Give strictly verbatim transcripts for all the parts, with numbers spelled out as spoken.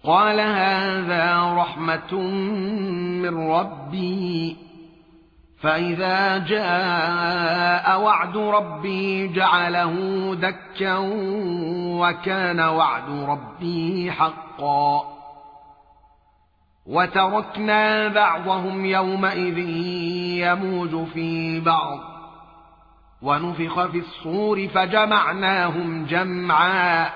قال هذا رحمة من ربي فإذا جاء وعد ربي جعله دكا وكان وعد ربي حقا وتركنا بعضهم يومئذ يموج في بعض ونفخ في الصور فجمعناهم جمعا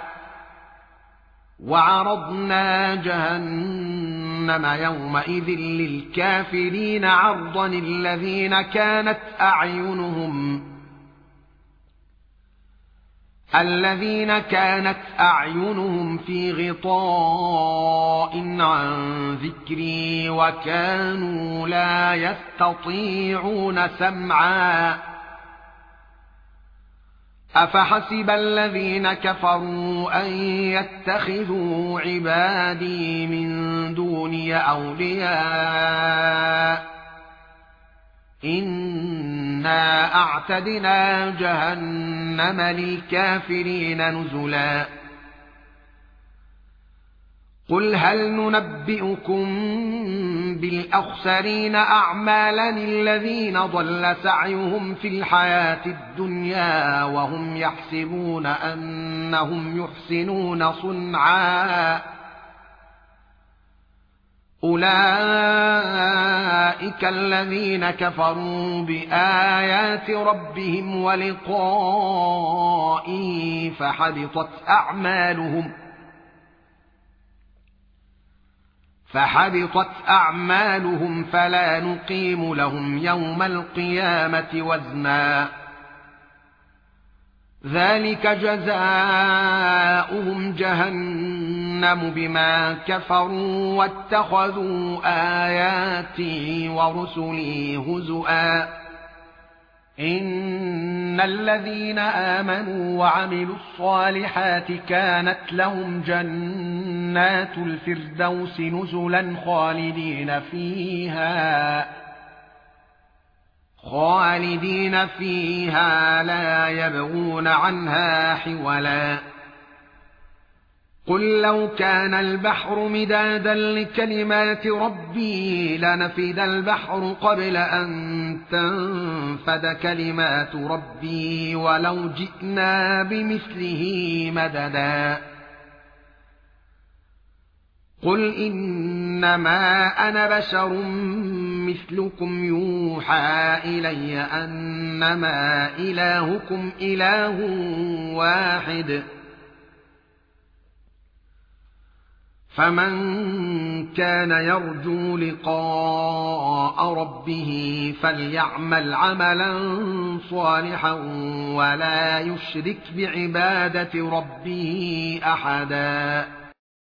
وعرضنا جهنم يومئذ للكافرين عرضا الذين كانت أعينهم الذين كانت أعينهم في غطاء عن ذكري وكانوا لا يستطيعون سمعا أفحسب الذين كفروا أن يتخذوا عبادي من دوني أولياء إنا أعتدنا جهنم للكافرين نزلا قل هل ننبئكم بالأخسرين أعمالا الذين ضل سعيهم في الحياة الدنيا وهم يحسبون أنهم يحسنون صنعا أولئك الذين كفروا بآيات ربهم ولقائه فحبطت أعمالهم فحبطت أعمالهم فلا نقيم لهم يوم القيامة وزنا ذلك جزاؤهم جهنم بما كفروا واتخذوا آياتي ورسلي هزؤا إن الذين آمنوا وعملوا الصالحات كانت لهم جنات الفردوس نزلا خالدين فيها خالدين فيها لا يبغون عنها حولا قل لو كان البحر مدادا لكلمات ربي لنفد البحر قبل أن تنفد كلمات ربي ولو جئنا بمثله مددا قل إنما أنا بشر مثلكم يوحى إلي أنما إلهكم إله واحد فمن كان يرجو لقاء ربه فليعمل عملا صالحا ولا يشرك بعبادة ربه أحدا.